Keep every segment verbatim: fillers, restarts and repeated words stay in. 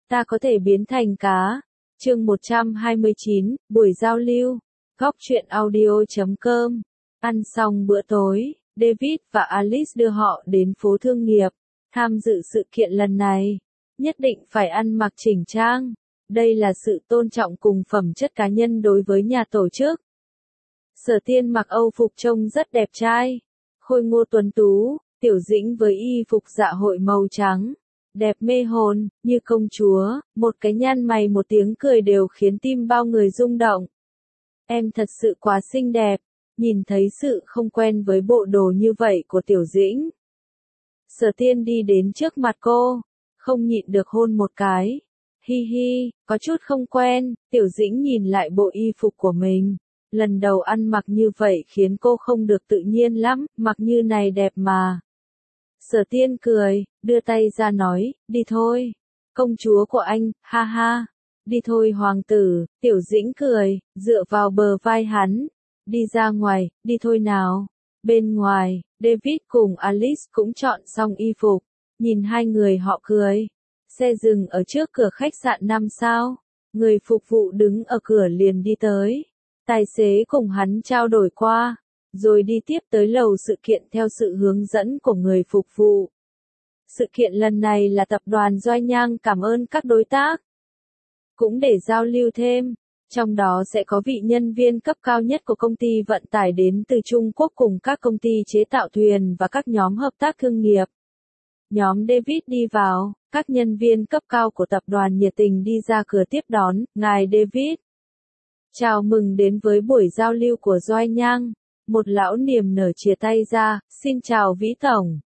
ta có thể biến thành cá. Chương một trăm hai mươi chín, buổi giao lưu. Góc truyện audio chấm com. Ăn xong bữa tối, David và Alice đưa họ đến phố thương nghiệp. Tham dự sự kiện lần này, nhất định phải ăn mặc chỉnh trang. Đây là sự tôn trọng cùng phẩm chất cá nhân đối với nhà tổ chức. Sở Tiên mặc Âu phục trông rất đẹp trai, khôi ngô tuấn tú, Tiểu Dĩnh với y phục dạ hội màu trắng, đẹp mê hồn, như công chúa, một cái nhăn mày một tiếng cười đều khiến tim bao người rung động. Em thật sự quá xinh đẹp, nhìn thấy sự không quen với bộ đồ như vậy của Tiểu Dĩnh. Sở Tiên đi đến trước mặt cô, không nhịn được hôn một cái. Hi hi, có chút không quen, Tiểu Dĩnh nhìn lại bộ y phục của mình. Lần đầu ăn mặc như vậy khiến cô không được tự nhiên lắm, mặc như này đẹp mà. Sở Tiên cười, đưa tay ra nói, đi thôi. Công chúa của anh, ha ha. Đi thôi hoàng tử, Tiểu Dĩnh cười, dựa vào bờ vai hắn. Đi ra ngoài, đi thôi nào. Bên ngoài, David cùng Alice cũng chọn xong y phục. Nhìn hai người họ cười. Xe dừng ở trước cửa khách sạn năm sao. Người phục vụ đứng ở cửa liền đi tới. Tài xế cùng hắn trao đổi qua, rồi đi tiếp tới lầu sự kiện theo sự hướng dẫn của người phục vụ. Sự kiện lần này là tập đoàn Doai Nhang cảm ơn các đối tác. Cũng để giao lưu thêm, trong đó sẽ có vị nhân viên cấp cao nhất của công ty vận tải đến từ Trung Quốc cùng các công ty chế tạo thuyền và các nhóm hợp tác thương nghiệp. Nhóm David đi vào, các nhân viên cấp cao của tập đoàn nhiệt tình đi ra cửa tiếp đón, ngài David. Chào mừng đến với buổi giao lưu của Doai Nhang. Một lão niềm nở chìa tay ra, xin chào Vĩ Tổng.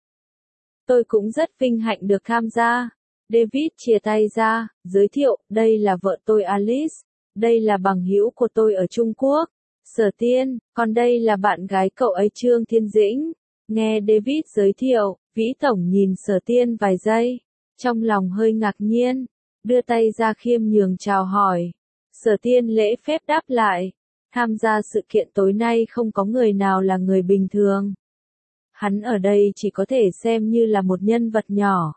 Tôi cũng rất vinh hạnh được tham gia. David chìa tay ra, giới thiệu, đây là vợ tôi Alice, đây là bằng hữu của tôi ở Trung Quốc, Sở Tiên, còn đây là bạn gái cậu ấy Trương Thiên Dĩnh. Nghe David giới thiệu, Vĩ Tổng nhìn Sở Tiên vài giây, trong lòng hơi ngạc nhiên, đưa tay ra khiêm nhường chào hỏi. Sở Tiên lễ phép đáp lại, tham gia sự kiện tối nay không có người nào là người bình thường. Hắn ở đây chỉ có thể xem như là một nhân vật nhỏ.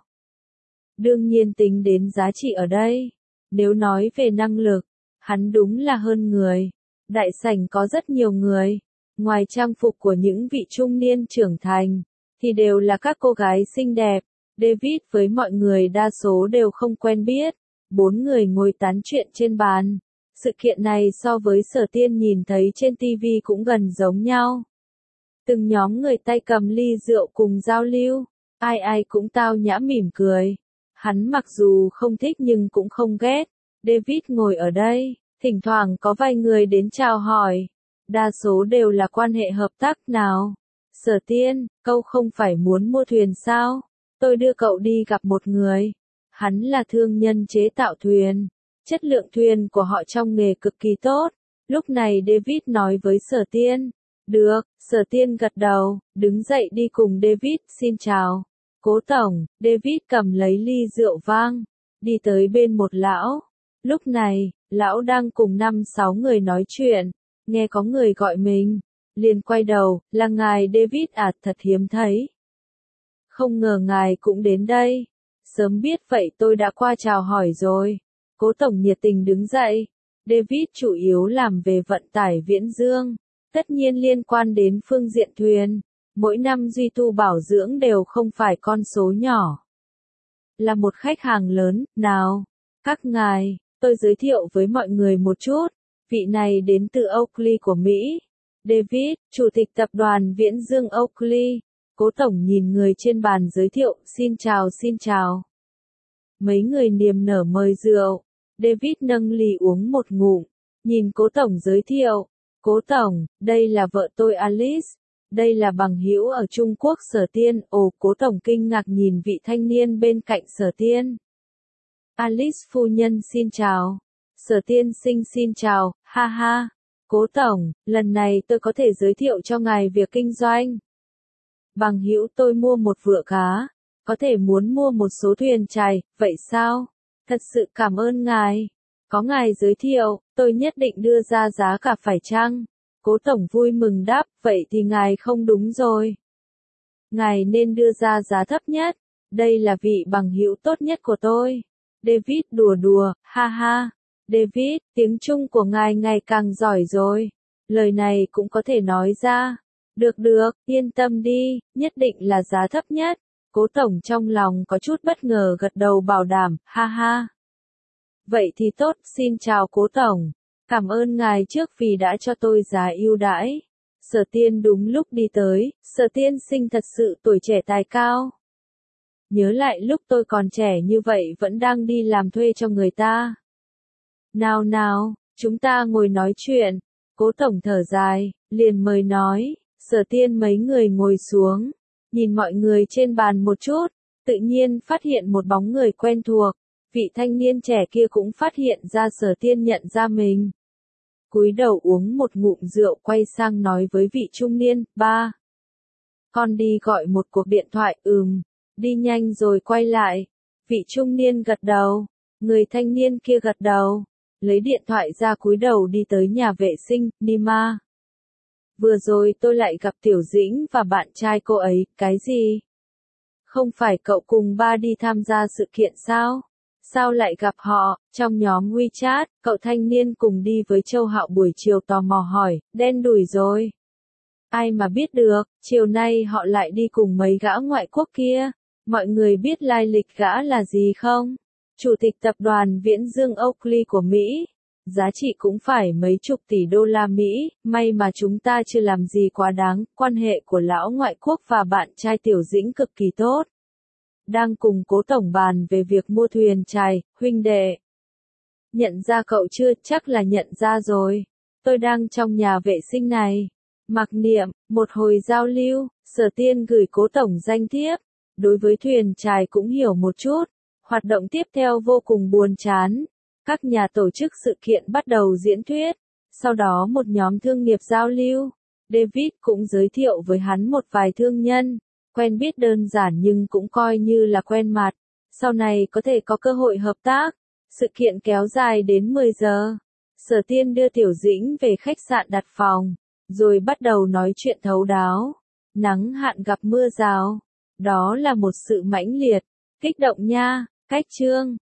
Đương nhiên tính đến giá trị ở đây, nếu nói về năng lực, hắn đúng là hơn người. Đại sảnh có rất nhiều người, ngoài trang phục của những vị trung niên trưởng thành, thì đều là các cô gái xinh đẹp. David với mọi người đa số đều không quen biết, bốn người ngồi tán chuyện trên bàn. Sự kiện này so với Sở Tiên nhìn thấy trên ti vi cũng gần giống nhau. Từng nhóm người tay cầm ly rượu cùng giao lưu, ai ai cũng tao nhã mỉm cười. Hắn mặc dù không thích nhưng cũng không ghét. David ngồi ở đây, thỉnh thoảng có vài người đến chào hỏi. Đa số đều là quan hệ hợp tác nào. Sở Tiên, cậu không phải muốn mua thuyền sao? Tôi đưa cậu đi gặp một người. Hắn là thương nhân chế tạo thuyền. Chất lượng thuyền của họ trong nghề cực kỳ tốt. Lúc này David nói với Sở Tiên. Được, Sở Tiên gật đầu, đứng dậy đi cùng David, xin chào. Cố Tổng, David cầm lấy ly rượu vang, đi tới bên một lão. Lúc này, lão đang cùng năm sáu người nói chuyện, nghe có người gọi mình. Liền quay đầu, là ngài David à, thật hiếm thấy. Không ngờ ngài cũng đến đây. Sớm biết vậy tôi đã qua chào hỏi rồi. Cố Tổng nhiệt tình đứng dậy. David chủ yếu làm về vận tải viễn dương, tất nhiên liên quan đến phương diện thuyền. Mỗi năm duy tu bảo dưỡng đều không phải con số nhỏ. Là một khách hàng lớn, nào, các ngài, tôi giới thiệu với mọi người một chút. Vị này đến từ Oakley của Mỹ. David, Chủ tịch Tập đoàn Viễn Dương Oakley. Cố Tổng nhìn người trên bàn giới thiệu, xin chào xin chào. Mấy người niềm nở mời rượu. David nâng ly uống một ngụm, nhìn Cố Tổng giới thiệu. Cố Tổng, đây là vợ tôi Alice. Đây là bằng hữu ở Trung Quốc Sở Tiên. Ồ, Cố Tổng kinh ngạc nhìn vị thanh niên bên cạnh Sở Tiên. Alice phu nhân xin chào. Sở Tiên sinh xin chào, ha ha. Cố Tổng, lần này tôi có thể giới thiệu cho ngài việc kinh doanh. Bằng hữu tôi mua một vựa cá, có thể muốn mua một số thuyền chài, vậy sao? Thật sự cảm ơn ngài. Có ngài giới thiệu, tôi nhất định đưa ra giá cả phải chăng? Cố Tổng vui mừng đáp, vậy thì ngài không đúng rồi. Ngài nên đưa ra giá thấp nhất, đây là vị bằng hữu tốt nhất của tôi. David đùa đùa, ha ha. David, tiếng Trung của ngài ngày càng giỏi rồi. Lời này cũng có thể nói ra. Được được, yên tâm đi, nhất định là giá thấp nhất. Cố tổng trong lòng có chút bất ngờ gật đầu bảo đảm, ha ha. Vậy thì tốt, xin chào cố tổng. Cảm ơn ngài trước vì đã cho tôi giá ưu đãi. Sở Tiên đúng lúc đi tới, Sở Tiên sinh thật sự tuổi trẻ tài cao. Nhớ lại lúc tôi còn trẻ như vậy vẫn đang đi làm thuê cho người ta. Nào nào, chúng ta ngồi nói chuyện. Cố tổng thở dài, liền mời nói. Sở Tiên mấy người ngồi xuống, nhìn mọi người trên bàn một chút, tự nhiên phát hiện một bóng người quen thuộc. Vị thanh niên trẻ kia cũng phát hiện ra Sở Tiên nhận ra mình. Cúi đầu uống một ngụm rượu quay sang nói với vị trung niên, ba. Con đi gọi một cuộc điện thoại, ừm, đi nhanh rồi quay lại. Vị trung niên gật đầu, người thanh niên kia gật đầu, lấy điện thoại ra cúi đầu đi tới nhà vệ sinh, Nima. Vừa rồi tôi lại gặp Tiểu Dĩnh và bạn trai cô ấy, cái gì? Không phải cậu cùng ba đi tham gia sự kiện sao? Sao lại gặp họ? Trong nhóm WeChat, cậu thanh niên cùng đi với Châu Hạo buổi chiều tò mò hỏi, đen đủi rồi. Ai mà biết được, chiều nay họ lại đi cùng mấy gã ngoại quốc kia. Mọi người biết lai lịch gã là gì không? Chủ tịch tập đoàn Viễn Dương Oakley của Mỹ. Giá trị cũng phải mấy chục tỷ đô la Mỹ, may mà chúng ta chưa làm gì quá đáng, quan hệ của lão ngoại quốc và bạn trai Tiểu Dĩnh cực kỳ tốt. Đang cùng Cố tổng bàn về việc mua thuyền chài, huynh đệ. Nhận ra cậu chưa? Chắc là nhận ra rồi. Tôi đang trong nhà vệ sinh này. Mặc niệm, một hồi giao lưu, Sở Tiên gửi Cố tổng danh thiếp. Đối với thuyền chài cũng hiểu một chút. Hoạt động tiếp theo vô cùng buồn chán. Các nhà tổ chức sự kiện bắt đầu diễn thuyết. Sau đó một nhóm thương nghiệp giao lưu. David cũng giới thiệu với hắn một vài thương nhân. Quen biết đơn giản nhưng cũng coi như là quen mặt. Sau này có thể có cơ hội hợp tác. Sự kiện kéo dài đến mười giờ. Sở Tiên đưa Tiểu Dĩnh về khách sạn đặt phòng. Rồi bắt đầu nói chuyện thấu đáo. Nắng hạn gặp mưa rào. Đó là một sự mãnh liệt. Kích động nha. Cách chương.